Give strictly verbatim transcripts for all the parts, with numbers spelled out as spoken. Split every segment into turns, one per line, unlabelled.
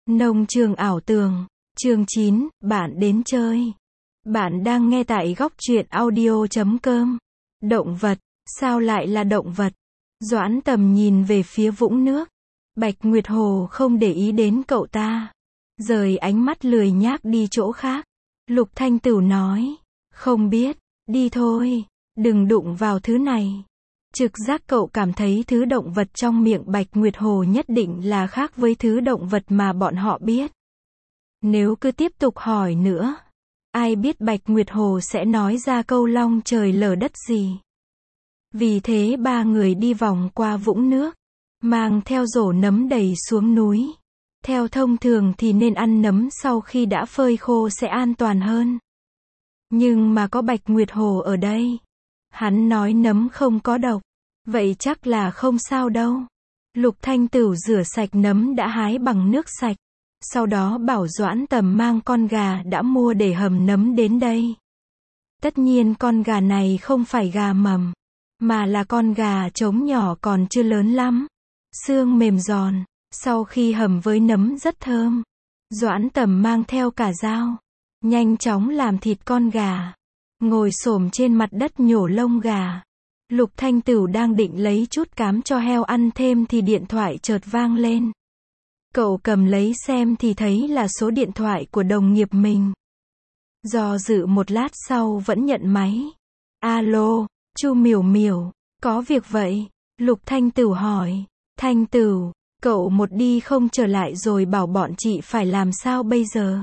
Nông trường ảo tưởng, chương chín, bạn đến chơi. Bạn đang nghe tại góc truyện audio chấm com. Động vật, sao lại là động vật? Doãn Tầm nhìn về phía vũng nước. Bạch Nguyệt Hồ không để ý đến cậu ta. Rời ánh mắt lười nhác đi chỗ khác. Lục Thanh Tửu nói, không biết, đi thôi, đừng đụng vào thứ này. Trực giác cậu cảm thấy thứ động vật trong miệng Bạch Nguyệt Hồ nhất định là khác với thứ động vật mà bọn họ biết. Nếu cứ tiếp tục hỏi nữa, ai biết Bạch Nguyệt Hồ sẽ nói ra câu long trời lở đất gì. Vì thế ba người đi vòng qua vũng nước, mang theo rổ nấm đầy xuống núi. Theo thông thường thì nên ăn nấm sau khi đã phơi khô sẽ an toàn hơn. Nhưng mà có Bạch Nguyệt Hồ ở đây. Hắn nói nấm không có độc. Vậy chắc là không sao đâu. Lục Thanh Tửu rửa sạch nấm đã hái bằng nước sạch. Sau đó bảo Doãn Tầm mang con gà đã mua để hầm nấm đến đây. Tất nhiên con gà này không phải gà mầm, mà là con gà trống nhỏ còn chưa lớn lắm. Xương mềm giòn, sau khi hầm với nấm rất thơm. Doãn Tầm mang theo cả dao, nhanh chóng làm thịt con gà. Ngồi xổm trên mặt đất nhổ lông gà. Lục Thanh Tửu đang định lấy chút cám cho heo ăn thêm thì điện thoại chợt vang lên. Cậu cầm lấy xem thì thấy là số điện thoại của đồng nghiệp mình. Do dự một lát sau vẫn nhận máy. Alo, Chu Miểu Miểu, có việc vậy? Lục Thanh Tửu hỏi. Thanh Tửu, cậu một đi không trở lại rồi bảo bọn chị phải làm sao bây giờ?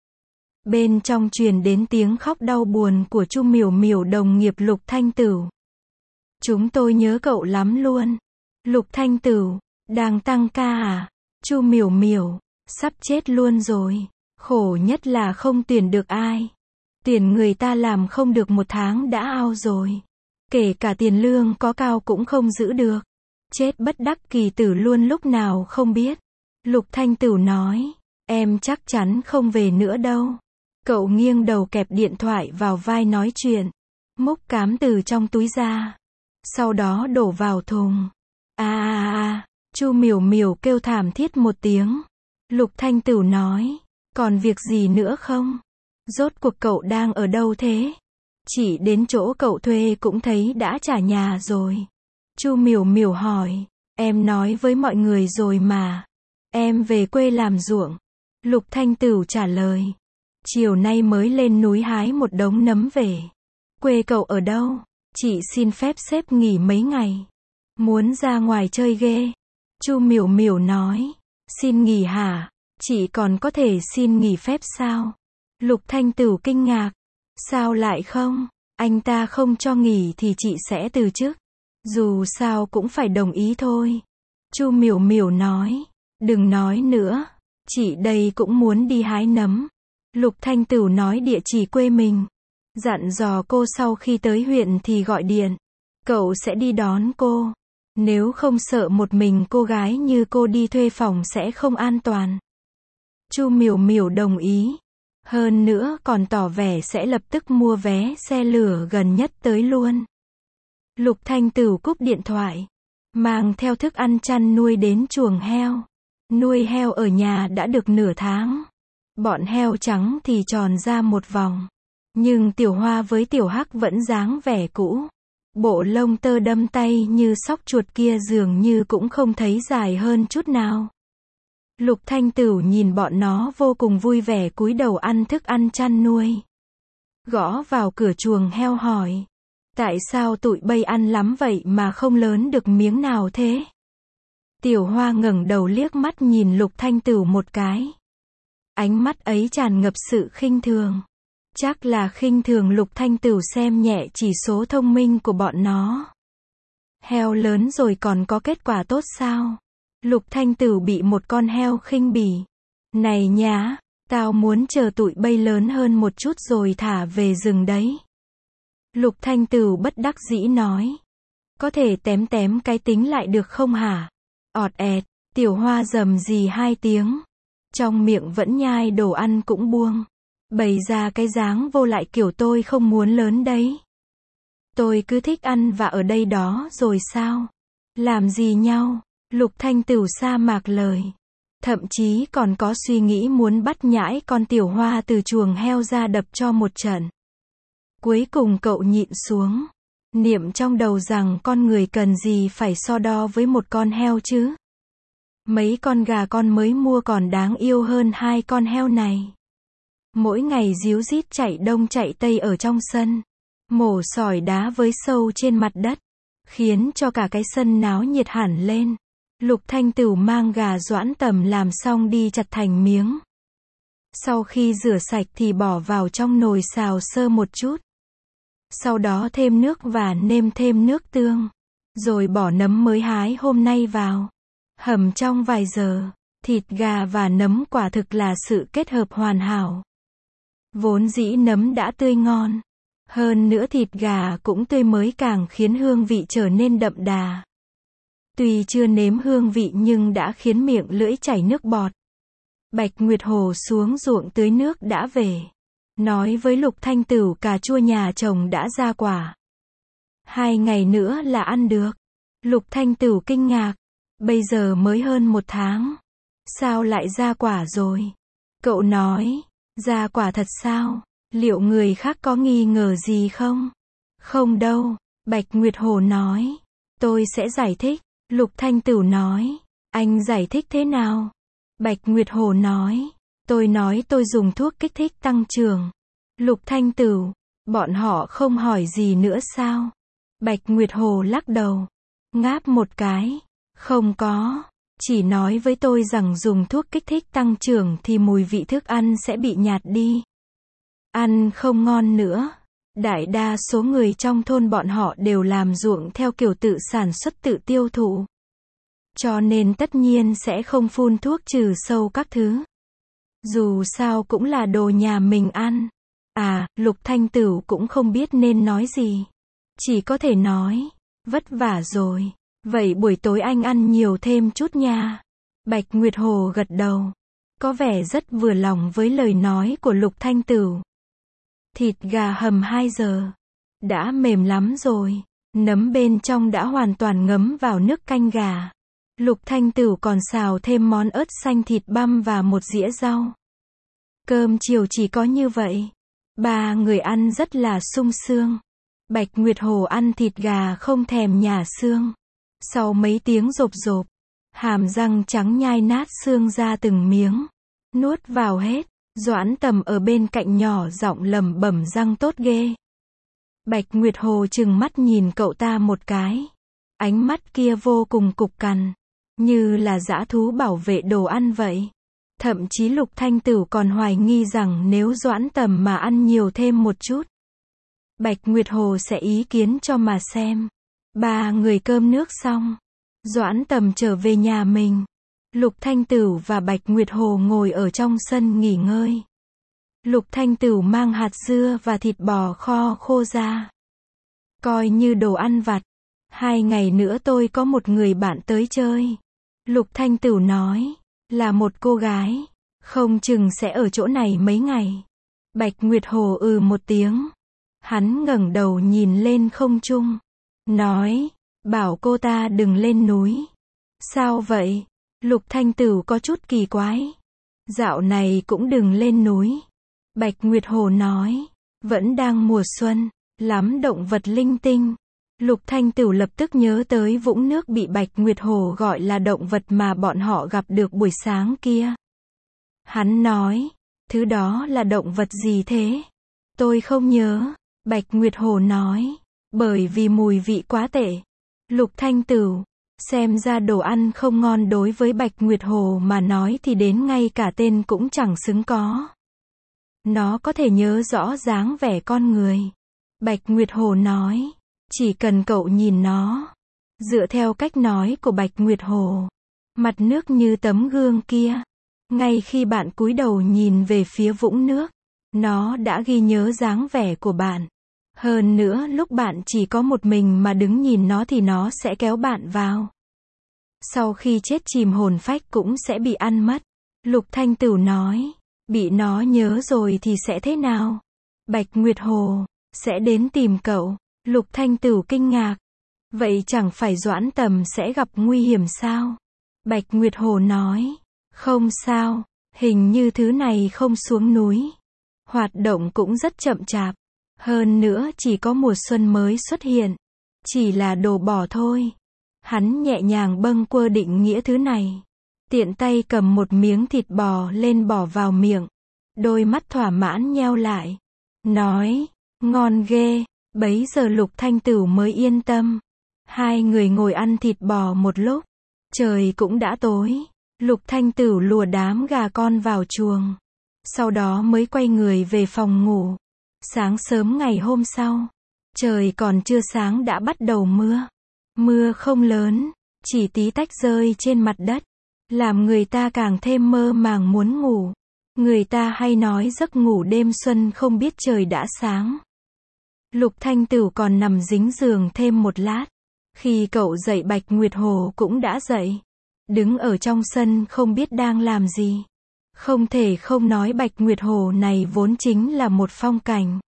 Bên trong truyền đến tiếng khóc đau buồn của Chu Miểu Miểu đồng nghiệp Lục Thanh Tửu. Chúng tôi nhớ cậu lắm luôn. Lục Thanh Tửu, đang tăng ca à? Chu Miểu Miểu, sắp chết luôn rồi. Khổ nhất là không tuyển được ai. Tuyển người ta làm không được một tháng đã ao rồi. Kể cả tiền lương có cao cũng không giữ được. Chết bất đắc kỳ tử luôn lúc nào không biết. Lục Thanh Tửu nói, em chắc chắn không về nữa đâu. Cậu nghiêng đầu kẹp điện thoại vào vai nói chuyện. Múc cám từ trong túi ra. Sau đó đổ vào thùng. À à à, Chu Miểu Miểu kêu thảm thiết một tiếng. Lục Thanh Tửu nói, còn việc gì nữa không? Rốt cuộc cậu đang ở đâu thế? Chỉ đến chỗ cậu thuê cũng thấy đã trả nhà rồi. Chu Miểu Miểu hỏi, em nói với mọi người rồi mà. Em về quê làm ruộng. Lục Thanh Tửu trả lời. Chiều nay mới lên núi hái một đống nấm về. Quê cậu ở đâu? Chị xin phép sếp nghỉ mấy ngày. Muốn ra ngoài chơi ghê. Chu Miểu Miểu nói. Xin nghỉ hả? Chị còn có thể xin nghỉ phép sao? Lục Thanh Tửu kinh ngạc. Sao lại không? Anh ta không cho nghỉ thì chị sẽ từ chức. Dù sao cũng phải đồng ý thôi. Chu Miểu Miểu nói. Đừng nói nữa. Chị đây cũng muốn đi hái nấm. Lục Thanh Tửu nói địa chỉ quê mình. Dặn dò cô sau khi tới huyện thì gọi điện. Cậu sẽ đi đón cô. Nếu không sợ một mình cô gái như cô đi thuê phòng sẽ không an toàn. Chu Miểu Miểu đồng ý. Hơn nữa còn tỏ vẻ sẽ lập tức mua vé xe lửa gần nhất tới luôn. Lục Thanh Tửu cúp điện thoại. Mang theo thức ăn chăn nuôi đến chuồng heo. Nuôi heo ở nhà đã được nửa tháng. Bọn heo trắng thì tròn ra một vòng. Nhưng Tiểu Hoa với Tiểu Hắc vẫn dáng vẻ cũ. Bộ lông tơ đâm tay như sóc chuột kia dường như cũng không thấy dài hơn chút nào. Lục Thanh Tửu nhìn bọn nó vô cùng vui vẻ cúi đầu ăn thức ăn chăn nuôi. Gõ vào cửa chuồng heo hỏi. Tại sao tụi bay ăn lắm vậy mà không lớn được miếng nào thế? Tiểu Hoa ngẩng đầu liếc mắt nhìn Lục Thanh Tửu một cái. Ánh mắt ấy tràn ngập sự khinh thường. Chắc là khinh thường Lục Thanh Tửu xem nhẹ chỉ số thông minh của bọn nó. Heo lớn rồi còn có kết quả tốt sao? Lục Thanh Tửu bị một con heo khinh bỉ. Này nhá, tao muốn chờ tụi bay lớn hơn một chút rồi thả về rừng đấy. Lục Thanh Tửu bất đắc dĩ nói. Có thể tém tém cái tính lại được không hả? Ọt ẹt, Tiểu Hoa rầm rì hai tiếng. Trong miệng vẫn nhai đồ ăn cũng buông. Bày ra cái dáng vô lại kiểu tôi không muốn lớn đấy. Tôi cứ thích ăn và ở đây đó rồi sao? Làm gì nhau? Lục Thanh Tửu sa mạc lời. Thậm chí còn có suy nghĩ muốn bắt nhãi con Tiểu Hoa từ chuồng heo ra đập cho một trận. Cuối cùng cậu nhịn xuống, niệm trong đầu rằng con người cần gì phải so đo với một con heo chứ. Mấy con gà con mới mua còn đáng yêu hơn hai con heo này. Mỗi ngày díu dít chạy đông chạy tây ở trong sân, mổ sỏi đá với sâu trên mặt đất, khiến cho cả cái sân náo nhiệt hẳn lên. Lục Thanh Tửu mang gà Doãn Tầm làm xong đi chặt thành miếng. Sau khi rửa sạch thì bỏ vào trong nồi xào sơ một chút. Sau đó thêm nước và nêm thêm nước tương. Rồi bỏ nấm mới hái hôm nay vào. Hầm trong vài giờ. Thịt gà và nấm quả thực là sự kết hợp hoàn hảo. Vốn dĩ nấm đã tươi ngon. Hơn nữa thịt gà cũng tươi mới càng khiến hương vị trở nên đậm đà. Tuy chưa nếm hương vị nhưng đã khiến miệng lưỡi chảy nước bọt. Bạch Nguyệt Hồ xuống ruộng tưới nước đã về. Nói với Lục Thanh Tửu cà chua nhà chồng đã ra quả. Hai ngày nữa là ăn được. Lục Thanh Tửu kinh ngạc. Bây giờ mới hơn một tháng. Sao lại ra quả rồi? Cậu nói, ra quả thật sao? Liệu người khác có nghi ngờ gì không? Không đâu, Bạch Nguyệt Hồ nói. Tôi sẽ giải thích. Lục Thanh Tửu nói. Anh giải thích thế nào? Bạch Nguyệt Hồ nói. Tôi nói tôi dùng thuốc kích thích tăng trưởng. Lục Thanh Tửu. Bọn họ không hỏi gì nữa sao? Bạch Nguyệt Hồ lắc đầu. Ngáp một cái. Không có. Chỉ nói với tôi rằng dùng thuốc kích thích tăng trưởng thì mùi vị thức ăn sẽ bị nhạt đi. Ăn không ngon nữa. Đại đa số người trong thôn bọn họ đều làm ruộng theo kiểu tự sản xuất tự tiêu thụ. Cho nên tất nhiên sẽ không phun thuốc trừ sâu các thứ. Dù sao cũng là đồ nhà mình ăn. À, Lục Thanh Tửu cũng không biết nên nói gì. Chỉ có thể nói, vất vả rồi. Vậy buổi tối anh ăn nhiều thêm chút nha. Bạch Nguyệt Hồ gật đầu. Có vẻ rất vừa lòng với lời nói của Lục Thanh Tửu. Thịt gà hầm hai giờ. Đã mềm lắm rồi. Nấm bên trong đã hoàn toàn ngấm vào nước canh gà. Lục Thanh Tửu còn xào thêm món ớt xanh thịt băm và một dĩa rau. Cơm chiều chỉ có như vậy. Ba người ăn rất là sung sướng. Bạch Nguyệt Hồ ăn thịt gà không thèm nhả xương. Sau mấy tiếng rộp rộp, hàm răng trắng nhai nát xương ra từng miếng. Nuốt vào hết. Doãn Tầm ở bên cạnh nhỏ giọng lẩm bẩm răng tốt ghê. Bạch Nguyệt Hồ trừng mắt nhìn cậu ta một cái. Ánh mắt kia vô cùng cục cằn. Như là dã thú bảo vệ đồ ăn vậy. Thậm chí Lục Thanh Tửu còn hoài nghi rằng nếu Doãn Tầm mà ăn nhiều thêm một chút, Bạch Nguyệt Hồ sẽ ý kiến cho mà xem. Ba người cơm nước xong. Doãn Tầm trở về nhà mình. Lục Thanh Tửu và Bạch Nguyệt Hồ ngồi ở trong sân nghỉ ngơi. Lục Thanh Tửu mang hạt dưa và thịt bò kho khô ra. Coi như đồ ăn vặt. Hai ngày nữa tôi có một người bạn tới chơi. Lục Thanh Tửu nói. Là một cô gái. Không chừng sẽ ở chỗ này mấy ngày. Bạch Nguyệt Hồ ừ một tiếng. Hắn ngẩng đầu nhìn lên không trung. Nói. Bảo cô ta đừng lên núi. Sao vậy? Lục Thanh Tửu có chút kỳ quái. Dạo này cũng đừng lên núi. Bạch Nguyệt Hồ nói. Vẫn đang mùa xuân. Lắm động vật linh tinh. Lục Thanh Tửu lập tức nhớ tới vũng nước bị Bạch Nguyệt Hồ gọi là động vật mà bọn họ gặp được buổi sáng kia. Hắn nói. Thứ đó là động vật gì thế? Tôi không nhớ. Bạch Nguyệt Hồ nói. Bởi vì mùi vị quá tệ. Lục Thanh Tửu. Xem ra đồ ăn không ngon đối với Bạch Nguyệt Hồ mà nói thì đến ngay cả tên cũng chẳng xứng có. Nó có thể nhớ rõ dáng vẻ con người. Bạch Nguyệt Hồ nói. Chỉ cần cậu nhìn nó. Dựa theo cách nói của Bạch Nguyệt Hồ. Mặt nước như tấm gương kia. Ngay khi bạn cúi đầu nhìn về phía vũng nước. Nó đã ghi nhớ dáng vẻ của bạn. Hơn nữa lúc bạn chỉ có một mình mà đứng nhìn nó thì nó sẽ kéo bạn vào. Sau khi chết chìm hồn phách cũng sẽ bị ăn mất. Lục Thanh Tửu nói. Bị nó nhớ rồi thì sẽ thế nào? Bạch Nguyệt Hồ. Sẽ đến tìm cậu. Lục Thanh Tửu kinh ngạc. Vậy chẳng phải Doãn Tầm sẽ gặp nguy hiểm sao? Bạch Nguyệt Hồ nói. Không sao, hình như thứ này không xuống núi. Hoạt động cũng rất chậm chạp. Hơn nữa chỉ có mùa xuân mới xuất hiện. Chỉ là đồ bỏ thôi. Hắn nhẹ nhàng bâng quơ định nghĩa thứ này. Tiện tay cầm một miếng thịt bò lên bỏ vào miệng. Đôi mắt thỏa mãn nheo lại. Nói, ngon ghê. Bấy giờ Lục Thanh Tửu mới yên tâm. Hai người ngồi ăn thịt bò một lúc. Trời cũng đã tối. Lục Thanh Tửu lùa đám gà con vào chuồng. Sau đó mới quay người về phòng ngủ. Sáng sớm ngày hôm sau. Trời còn chưa sáng đã bắt đầu mưa. Mưa không lớn, chỉ tí tách rơi trên mặt đất. Làm người ta càng thêm mơ màng muốn ngủ. Người ta hay nói giấc ngủ đêm xuân không biết trời đã sáng. Lục Thanh Tửu còn nằm dính giường thêm một lát. Khi cậu dậy Bạch Nguyệt Hồ cũng đã dậy. Đứng ở trong sân không biết đang làm gì. Không thể không nói Bạch Nguyệt Hồ này vốn chính là một phong cảnh.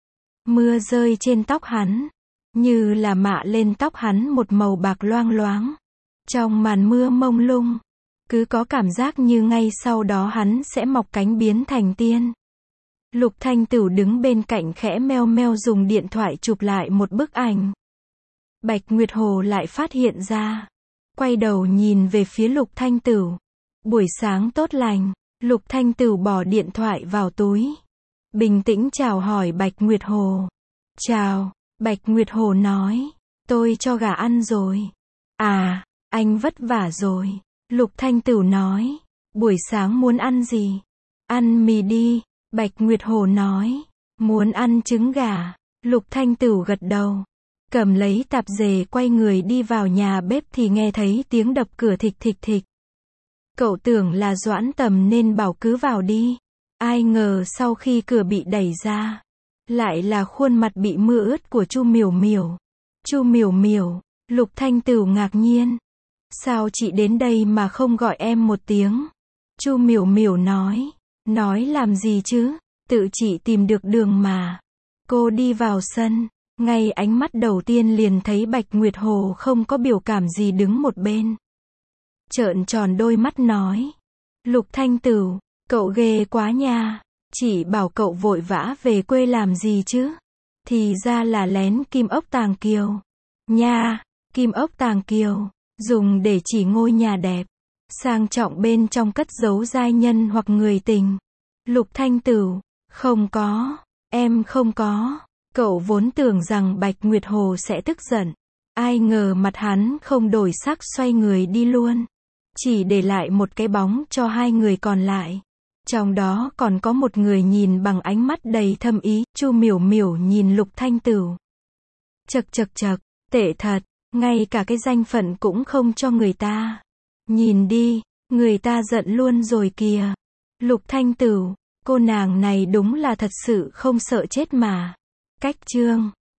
Mưa rơi trên tóc hắn. Như là mạ lên tóc hắn một màu bạc loang loáng. Trong màn mưa mông lung. Cứ có cảm giác như ngay sau đó hắn sẽ mọc cánh biến thành tiên. Lục Thanh Tửu đứng bên cạnh khẽ meo meo dùng điện thoại chụp lại một bức ảnh. Bạch Nguyệt Hồ lại phát hiện ra. Quay đầu nhìn về phía Lục Thanh Tửu. Buổi sáng tốt lành. Lục Thanh Tửu bỏ điện thoại vào túi. Bình tĩnh chào hỏi Bạch Nguyệt Hồ. Chào, Bạch Nguyệt Hồ nói. Tôi cho gà ăn rồi. À, anh vất vả rồi. Lục Thanh Tửu nói. Buổi sáng muốn ăn gì? Ăn mì đi. Bạch Nguyệt Hồ nói. Muốn ăn trứng gà. Lục Thanh Tửu gật đầu. Cầm lấy tạp dề quay người đi vào nhà bếp thì nghe thấy tiếng đập cửa thịch thịch thịch. Cậu tưởng là Doãn Tầm nên bảo cứ vào đi. Ai ngờ sau khi cửa bị đẩy ra, lại là khuôn mặt bị mưa ướt của Chu Miểu Miểu. Chu Miểu Miểu, Lục Thanh Tửu ngạc nhiên. Sao chị đến đây mà không gọi em một tiếng? Chu Miểu Miểu nói. Nói làm gì chứ? Tự chị tìm được đường mà. Cô đi vào sân. Ngay ánh mắt đầu tiên liền thấy Bạch Nguyệt Hồ không có biểu cảm gì đứng một bên. Trợn tròn đôi mắt nói. Lục Thanh Tửu, cậu ghê quá nha. Chỉ bảo cậu vội vã về quê làm gì chứ? Thì ra là lén kim ốc tàng kiều. Nha, kim ốc tàng kiều. Dùng để chỉ ngôi nhà đẹp. Sang trọng bên trong cất giấu giai nhân hoặc người tình. Lục Thanh Tửu, không có. Em không có. Cậu vốn tưởng rằng Bạch Nguyệt Hồ sẽ tức giận. Ai ngờ mặt hắn không đổi sắc xoay người đi luôn. Chỉ để lại một cái bóng cho hai người còn lại. Trong đó còn có một người nhìn bằng ánh mắt đầy thâm ý. Chu Miểu Miểu nhìn Lục Thanh Tửu. Chậc chậc chậc, tệ thật. Ngay cả cái danh phận cũng không cho người ta. Nhìn đi, người ta giận luôn rồi kìa. Lục Thanh Tửu, cô nàng này đúng là thật sự không sợ chết mà. Cách chương